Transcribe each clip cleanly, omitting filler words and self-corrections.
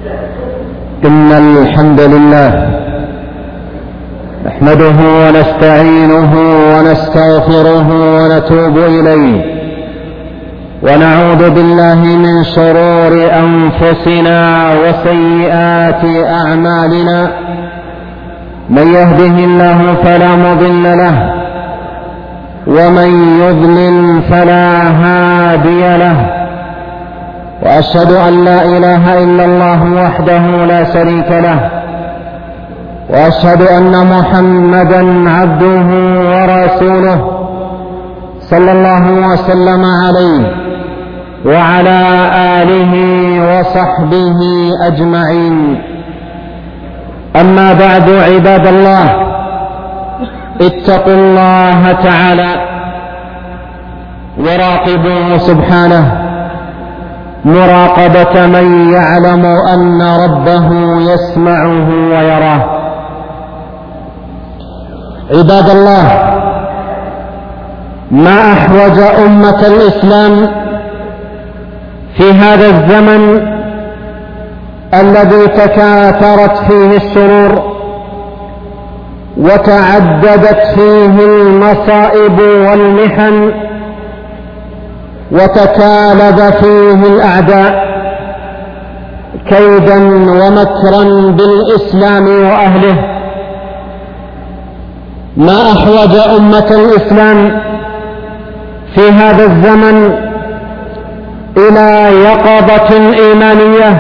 إن الحمد لله نحمده ونستعينه ونستغفره ونتوب إليه، ونعوذ بالله من شرور أنفسنا وسيئات أعمالنا. من يهده الله فلا مضل له، ومن يضلل فلا هادي له. وأشهد أن لا إله إلا الله وحده لا شريك له، وأشهد أن محمدا عبده ورسوله صلى الله وسلم عليه وعلى آله وصحبه أجمعين. أما بعد، عباد الله، اتقوا الله تعالى وراقبوه سبحانه مراقبة من يعلم أن ربه يسمعه ويراه. عباد الله، ما أحوج أمة الإسلام في هذا الزمن الذي تكاثرت فيه الشرور وتعددت فيه المصائب والمحن وتكالب فيه الأعداء كيدا ومكرا بالإسلام وأهله. ما أحوج أمة الإسلام في هذا الزمن إلى يقظة إيمانية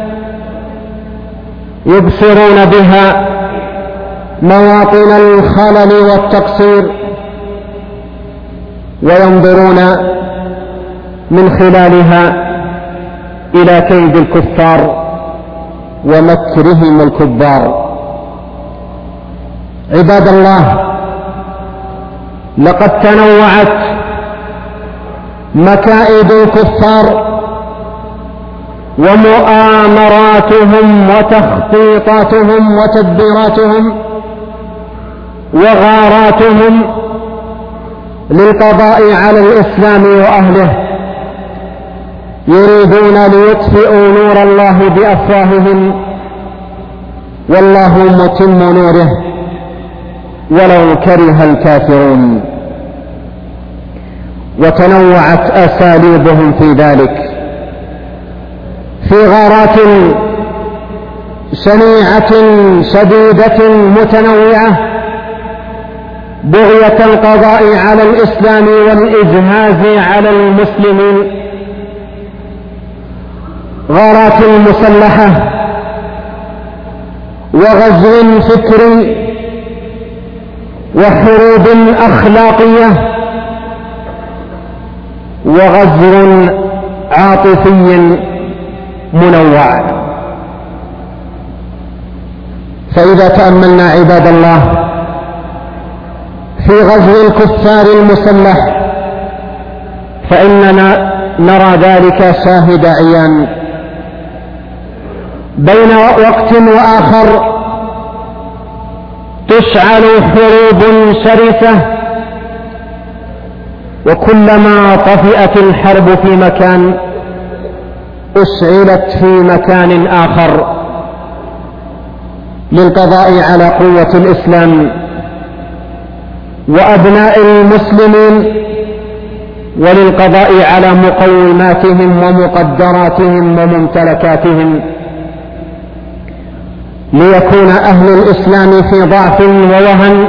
يبصرون بها مواطن الخلل والتقصير، وينظرون من خلالها إلى كيد الكفار ومكرهم الكبار. عباد الله، لقد تنوعت مكائد الكفار ومؤامراتهم وتخطيطاتهم وتدبيراتهم وغاراتهم للقضاء على الإسلام وأهله. يريدون ليطفئوا نور الله بأفواههم، والله متم نوره ولو كره الكافرون. وتنوعت أساليبهم في ذلك، في غارات شنيعة شديدة متنوعة بغية القضاء على الإسلام والإجهاز على المسلمين، غارات مسلحة وغزو فكري وحروب أخلاقية وغزو عاطفي منوع. فإذا تأملنا عباد الله في غزو الكفار المسلح فإننا نرى ذلك شاهد عيان. بين وقت وآخر تشعل حروب شرسة، وكلما طفئت الحرب في مكان أشعلت في مكان آخر للقضاء على قوة الإسلام وأبناء المسلمين، وللقضاء على مقوماتهم ومقدراتهم وممتلكاتهم، ليكون أهل الإسلام في ضعف ووهن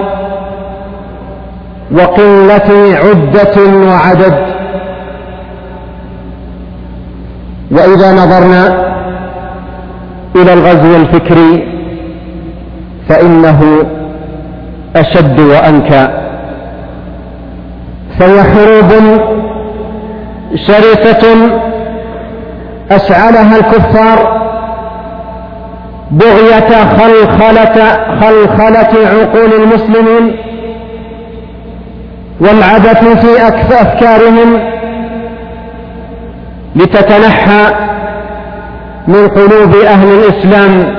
وقلة عدة وعدد. وإذا نظرنا إلى الغزو الفكري فإنه أشد وأنكى، فهي حروب شرسة أشعلها الكفار بغية خلخلة عقول المسلمين والعبث في أفكارهم، لتتنحى من قلوب أهل الإسلام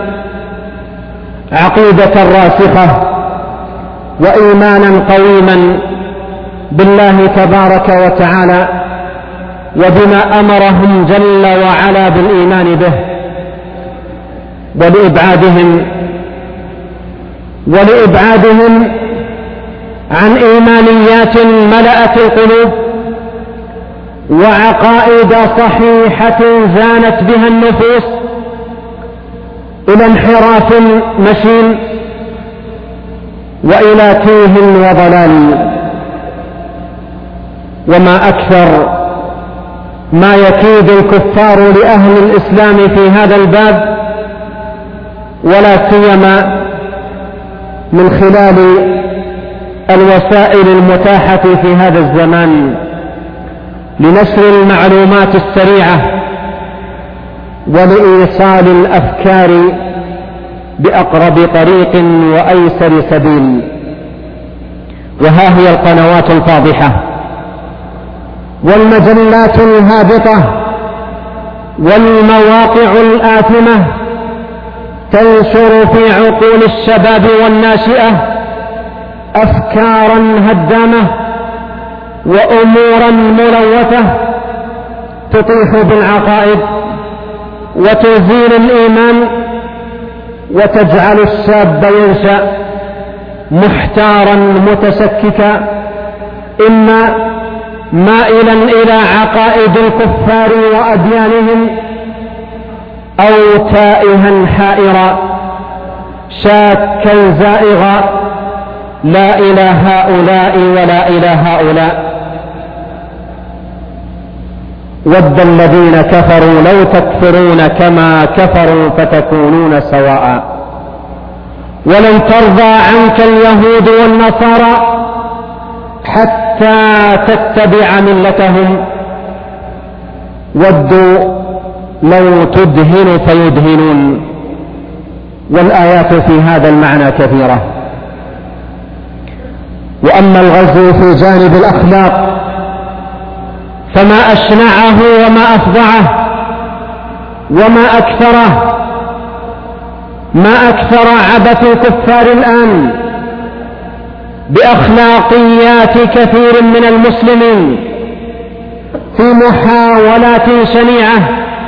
عقيدة راسخة وإيمانا قويما بالله تبارك وتعالى وبما أمرهم جل وعلا بالإيمان به. ولإبعادهم عن إيمانيات ملأت القلوب وعقائد صحيحة زانت بها النفوس إلى انحراف مشين وإلى تيه وضلال. وما أكثر ما يكيد الكفار لأهل الإسلام في هذا الباب، ولا سيما من خلال الوسائل المتاحة في هذا الزمان لنشر المعلومات السريعة ولإيصال الأفكار بأقرب طريق وأيسر سبيل. وها هي القنوات الفاضحة والمجلات الهابطة والمواقع الآثمة تنشر في عقول الشباب والناشئة أفكارا هدامة وأمورا ملوثة تطيح بالعقائد وتزيل الإيمان وتجعل الشاب ينشأ محتارا متشككا، إما مائلا إلى عقائد الكفار وأديانهم، أو تائها حائرا شاكا زائغا لا إلى هؤلاء ولا إلى هؤلاء. ود الذين كفروا لو تكفرون كما كفروا فتكونون سواء ولن ترضى عنك اليهود والنصارى حتى تتبع ملتهم ودوا لو تدهن فيدهنون. والآيات في هذا المعنى كثيرة. وأما الغزو في جانب الأخلاق فما أشنعه وما أفظعه وما أكثره، ما أكثر عبث الكفار الآن بأخلاقيات كثير من المسلمين في محاولات شنيعة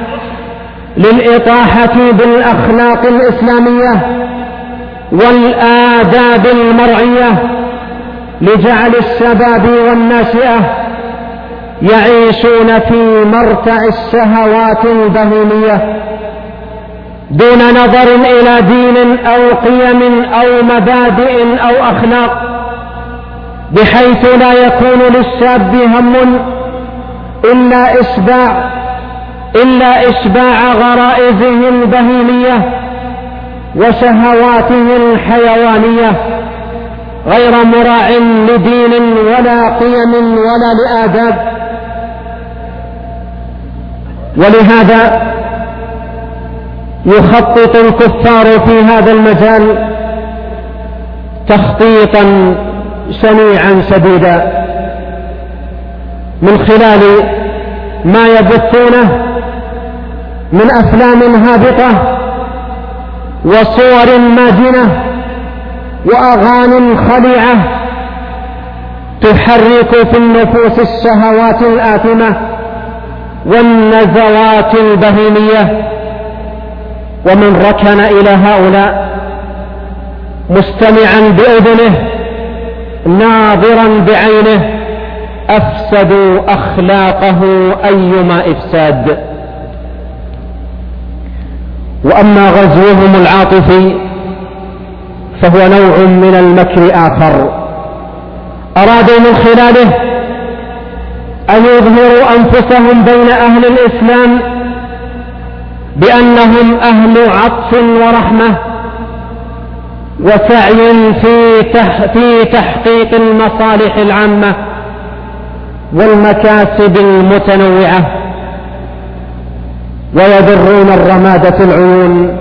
للإطاحة بالأخلاق الإسلامية والآداب المرعية، لجعل الشباب والناشئة يعيشون في مرتع الشهوات البهيمية دون نظر إلى دين أو قيم أو مبادئ أو أخلاق، بحيث لا يكون للشاب هم إلا إشباع غرائزه البهيمية وشهواته الحيوانية، غير مراع لدين ولا قيم ولا لآداب. ولهذا يخطط الكفار في هذا المجال تخطيطا شنيعا شديدا من خلال ما يبثونه من أفلام هابطة وصور ماجنة وأغاني خليعة تحرك في النفوس الشهوات الآثمة والنزوات البهيمية. ومن ركن إلى هؤلاء مستمعا بأذنه ناظرا بعينه أفسدوا أخلاقه أيما إفساد. وأما غزوهم العاطفي فهو نوع من المكر آخر، أرادوا من خلاله أن يظهروا أنفسهم بين أهل الإسلام بأنهم أهل عطف ورحمة وسعي في تحقيق المصالح العامة والمكاسب المتنوعة، ويضرون الرمادة العيون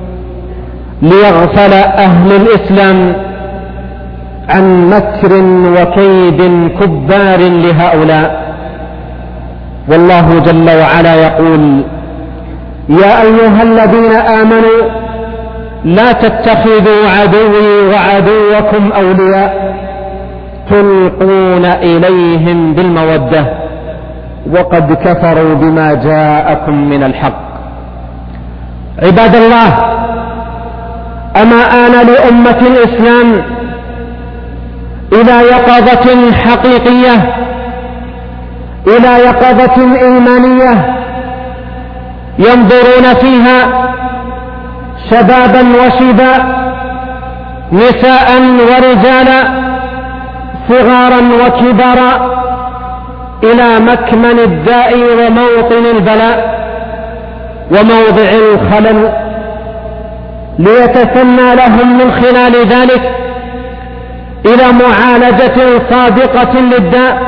ليغفل أهل الإسلام عن مكر وكيد كبار لهؤلاء. والله جل وعلا يقول: يا أيها الذين آمنوا لا تتخذوا عدوي وعدوكم أولياء تلقون إليهم بالمودة وقد كفروا بما جاءكم من الحق. عباد الله، أما آن لأمة الإسلام إلى يقظة حقيقية، إلى يقظة إيمانية ينظرون فيها شبابا وشبا، نساء ورجالا، صغارا وكبارا، إلى مكمن الداء وموطن البلاء وموضع الخلل، ليتسنى لهم من خلال ذلك إلى معالجة صادقة للداء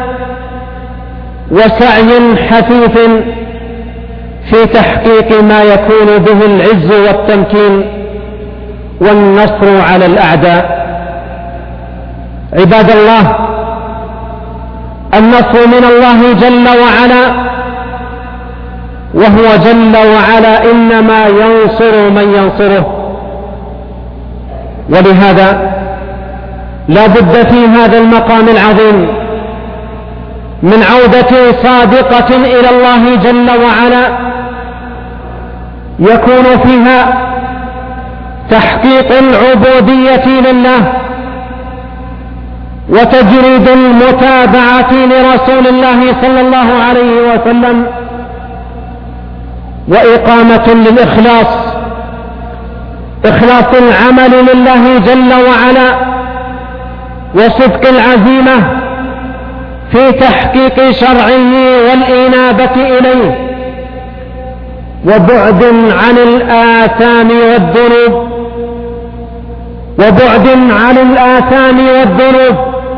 وسعي حثيث في تحقيق ما يكون به العز والتمكين والنصر على الأعداء. عباد الله، النصر من الله جل وعلا، وهو جل وعلا إنما ينصر من ينصره. ولهذا لا بد في هذا المقام العظيم من عودة صادقة إلى الله جل وعلا يكون فيها تحقيق العبودية لله وتجريد المتابعة لرسول الله صلى الله عليه وسلم، وإقامة للإخلاص، إخلاص العمل لله جل وعلا، وصدق العزيمة في تحقيق شرعه والإنابة إليه، وبعد عن الآثام والذنوب، وبعد عن الآثام والذنوب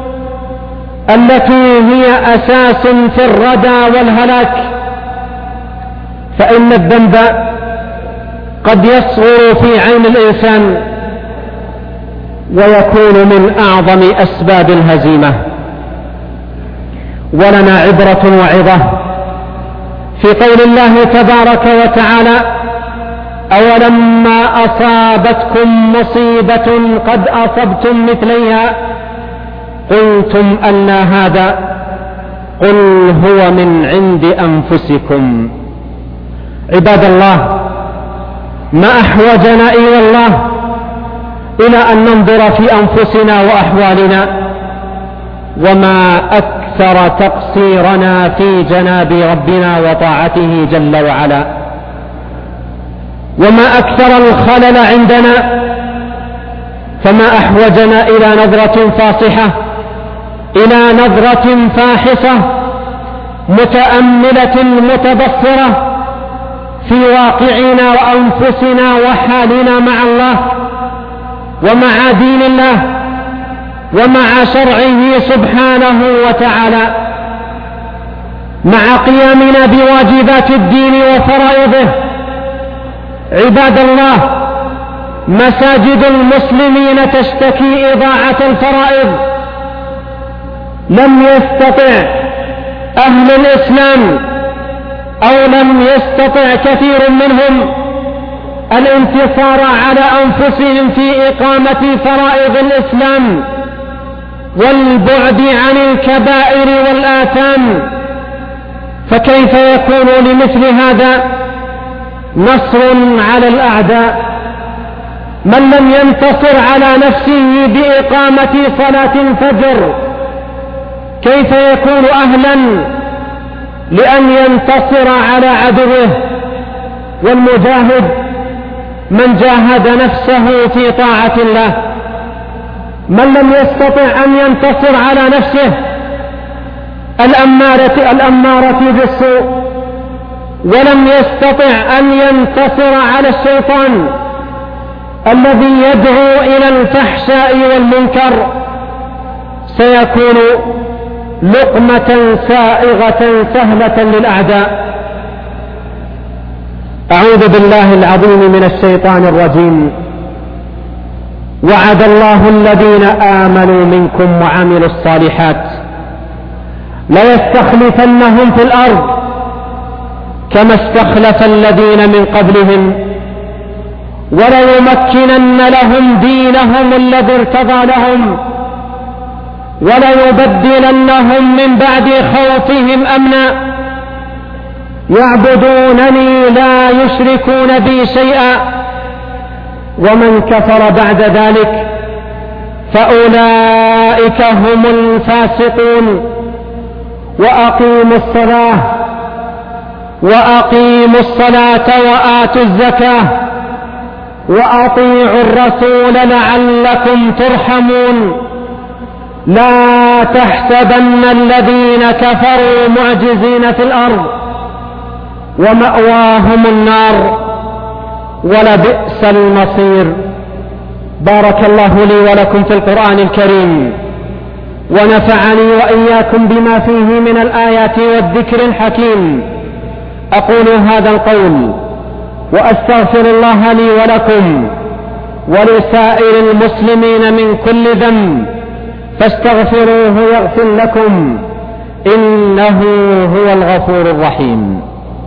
التي هي أساس في الردى والهلاك. فإن الذنب قد يصغر في عين الإنسان ويكون من أعظم أسباب الهزيمة. ولنا عبرة وعظة في قول الله تبارك وتعالى: أولما أصابتكم مصيبة قد أصبتم مثليها قلتم أنى هذا قل هو من عند أنفسكم. عباد الله، ما أحوجنا إلى الله إلى أن ننظر في أنفسنا وأحوالنا، وما أكثر تقصيرنا في جناب ربنا وطاعته جل وعلا، وما أكثر الخلل عندنا، فما أحوجنا إلى نظرة فاصحة، إلى نظرة فاحصة متأملة متبصرة في واقعنا وأنفسنا وحالنا مع الله ومع دين الله ومع شرعه سبحانه وتعالى، مع قيامنا بواجبات الدين وفرائضه. عباد الله، مساجد المسلمين تشتكي إضاعة الفرائض. لم يستطع أهل الإسلام أو لم يستطع كثير منهم الانتصار على أنفسهم في إقامة فرائض الإسلام والبعد عن الكبائر والآثام، فكيف يكون لمثل هذا نصر على الأعداء؟ من لم ينتصر على نفسه بإقامة صلاة الفجر كيف يكون أهلا لأن ينتصر على عدوه؟ والمجاهد من جاهد نفسه في طاعة الله. من لم يستطع أن ينتصر على نفسه الأمارة بالسوء، ولم يستطع أن ينتصر على الشيطان الذي يدعو إلى الفحشاء والمنكر، سيكون لقمة سائغة سهلة للأعداء. أعوذ بالله العظيم من الشيطان الرجيم. وعد الله الذين آمنوا منكم وعملوا الصالحات ليستخلفنهم في الأرض كما استخلف الذين من قبلهم وليمكنن لهم دينهم الذي ارتضى لهم وليبدلنهم من بعد خوفهم أمنا يعبدونني لا يشركون بي شيئا ومن كفر بعد ذلك فأولئك هم الفاسقون. وأقيموا الصلاة وآتوا الزكاة وأطيعوا الرسول لعلكم ترحمون. لا تحسبن الذين كفروا معجزين في الأرض ومأواهم النار ولبئس المصير. بارك الله لي ولكم في القرآن الكريم، ونفعني وإياكم بما فيه من الآيات والذكر الحكيم. أقول هذا القول وأستغفر الله لي ولكم ولسائر المسلمين من كل ذنب، فاستغفروه يغفر لكم، إنه هو الغفور الرحيم.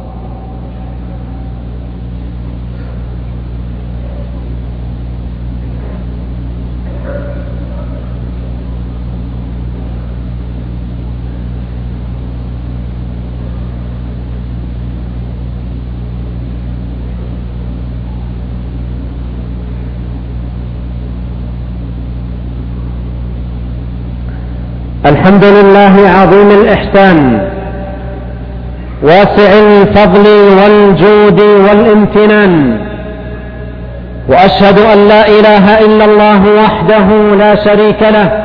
الحمد لله عظيم الإحسان واسع الفضل والجود والامتنان، وأشهد أن لا إله إلا الله وحده لا شريك له،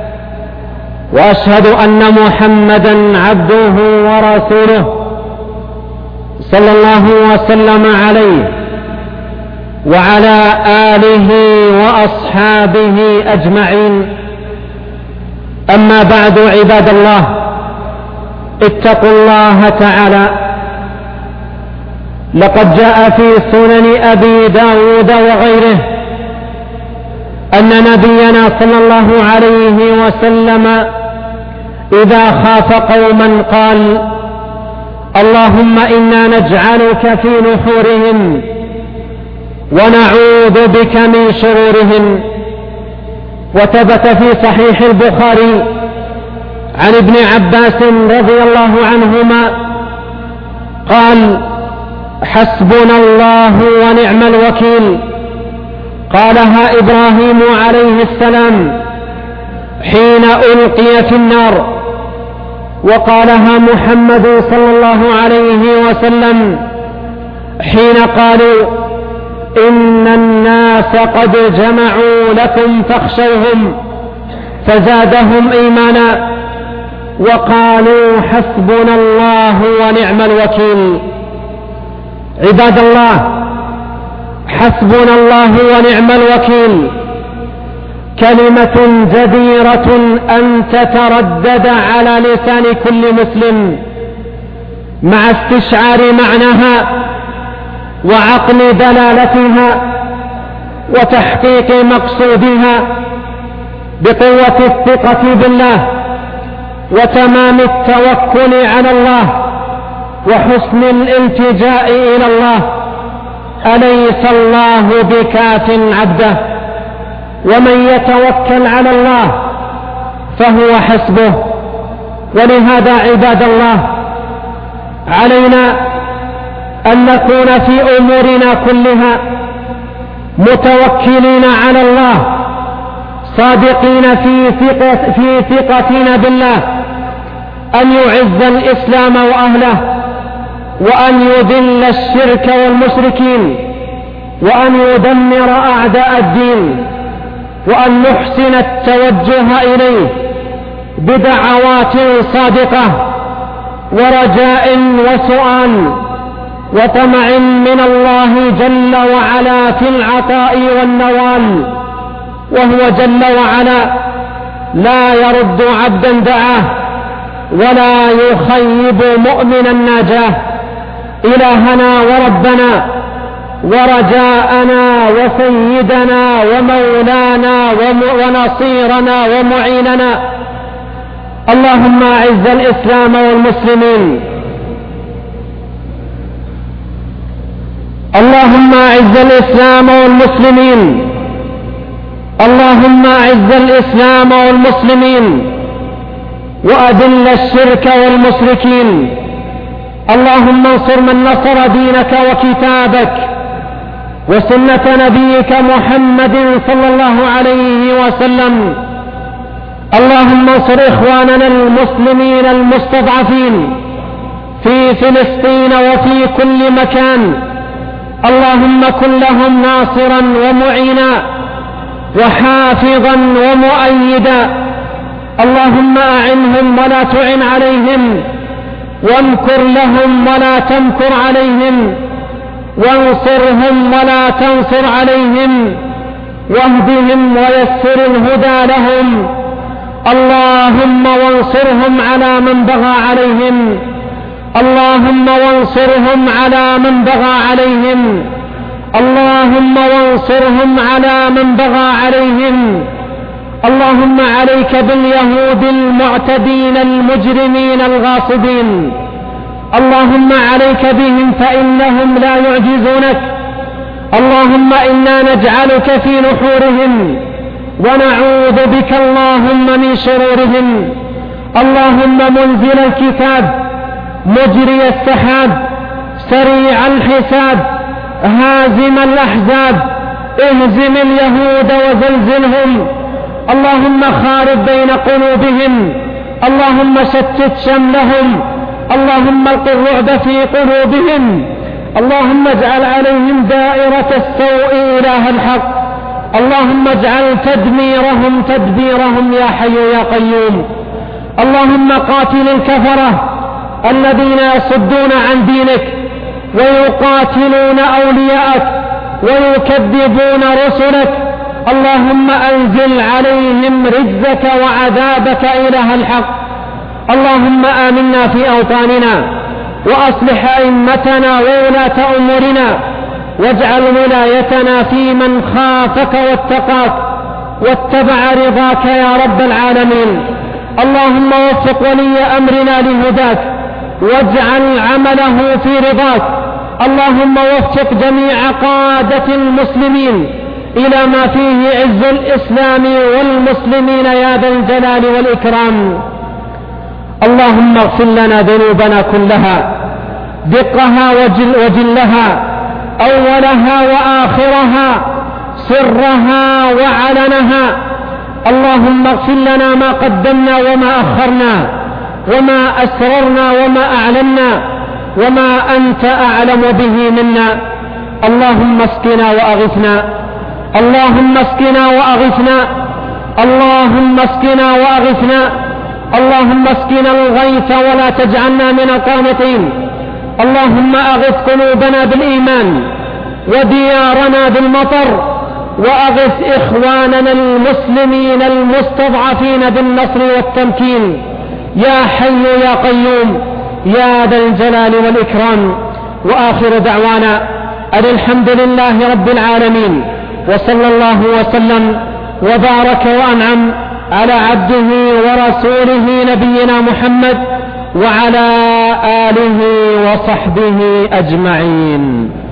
وأشهد أن محمدا عبده ورسوله صلى الله وسلم عليه وعلى آله وأصحابه أجمعين. أما بعد، عباد الله، اتقوا الله تعالى. لقد جاء في سنن أبي داود وغيره أن نبينا صلى الله عليه وسلم إذا خاف قوما قال: اللهم إنا نجعلك في نحورهم ونعوذ بك من شرورهم. وثبت في صحيح البخاري عن ابن عباس رضي الله عنهما قال: حسبنا الله ونعم الوكيل. قالها إبراهيم عليه السلام حين ألقي في النار، وقالها محمد صلى الله عليه وسلم حين قالوا: إن الناس قد جمعوا لكم فاخشوهم، فزادهم إيمانا وقالوا: حسبنا الله ونعم الوكيل. عباد الله، حسبنا الله ونعم الوكيل كلمة جديرة أن تتردد على لسان كل مسلم مع استشعار معناها وعقل دلالتها وتحقيق مقصودها بقوة الثقة بالله وتمام التوكل على الله وحسن الالتجاء إلى الله. أليس الله بكاف عبده؟ ومن يتوكل على الله فهو حسبه. ولهذا عباد الله، علينا أن نكون في أمورنا كلها متوكلين على الله، صادقين في ثقتنا بالله أن يعز الإسلام وأهله، وأن يذل الشرك والمشركين، وأن يدمر أعداء الدين، وأن نحسن التوجه إليه بدعوات صادقة ورجاء وسؤال وطمع من الله جل وعلا في العطاء والنوال. وهو جل وعلا لا يرد عبدا دعاه ولا يخيب مؤمنا ناجاه. إلهنا وربنا ورجاءنا وسيدنا ومولانا ونصيرنا ومعيننا. اللهم أعز الإسلام والمسلمين، اللهم أعز الإسلام والمسلمين، اللهم أعز الإسلام والمسلمين وأذل الشرك والمشركين. اللهم انصر من نصر دينك وكتابك، وسنة نبيك محمد صلى الله عليه وسلم. اللهم انصر إخواننا المسلمين المستضعفين في فلسطين وفي كل مكان. اللهم كن لهم ناصرا ومعينا وحافظا ومؤيدا. اللهم أعنهم ولا تعن عليهم، وامكر لهم ولا تمكر عليهم، وانصرهم ولا تنصر عليهم، واهدهم ويسر الهدى لهم. اللهم وانصرهم على من بغى عليهم، اللهم وانصرهم على من بغى عليهم، اللهم وانصرهم على من بغى عليهم. اللهم عليك باليهود المعتدين المجرمين الغاصبين، اللهم عليك بهم فإنهم لا يعجزونك. اللهم إنا نجعلك في نحورهم ونعوذ بك اللهم من شرورهم. اللهم منزل الكتاب، مجري السحاب، سريع الحساب، هازم الأحزاب، اهزم اليهود وزلزلهم. اللهم خالف بين قلوبهم، اللهم شتت شملهم، اللهم الق الرعب في قلوبهم. اللهم اجعل عليهم دائرة السوء إله الحق. اللهم اجعل تدميرهم تدبيرهم يا حي يا قيوم. اللهم قاتل الكفرة الذين يصدون عن دينك ويقاتلون أولياءك ويكذبون رسلك. اللهم أنزل عليهم رجزك وعذابك إله الحق. اللهم آمنا في أوطاننا وأصلح أئمتنا وولاة أمورنا، واجعل ولايتنا في من خافك واتقاك واتبع رضاك يا رب العالمين. اللهم وفق ولي أمرنا لهداك واجعل عمله في رضاك. اللهم وفق جميع قادة المسلمين إلى ما فيه عز الإسلام والمسلمين يا ذا الجلال والإكرام. اللهم اغفر لنا ذنوبنا كلها، دقها وجلها، أولها وآخرها، سرها وعلنها. اللهم اغفر لنا ما قدمنا وما أخرنا، وما أسررنا وما أعلنا، وما أنت أعلم به منا. اللهم اسقنا وأغثنا، اللهم اسقنا وأغثنا، اللهم اسقنا وأغثنا، اللهم اسقنا الغيث ولا تجعلنا من القانطين. اللهم أغث قلوبنا بالإيمان وديارنا بالمطر، وأغث إخواننا المسلمين المستضعفين بالنصر والتمكين يا حي يا قيوم يا ذا الجلال والإكرام. وآخر دعوانا أن الحمد لله رب العالمين، وصلى الله وسلم وبارك وأنعم على عبده ورسوله نبينا محمد وعلى آله وصحبه أجمعين.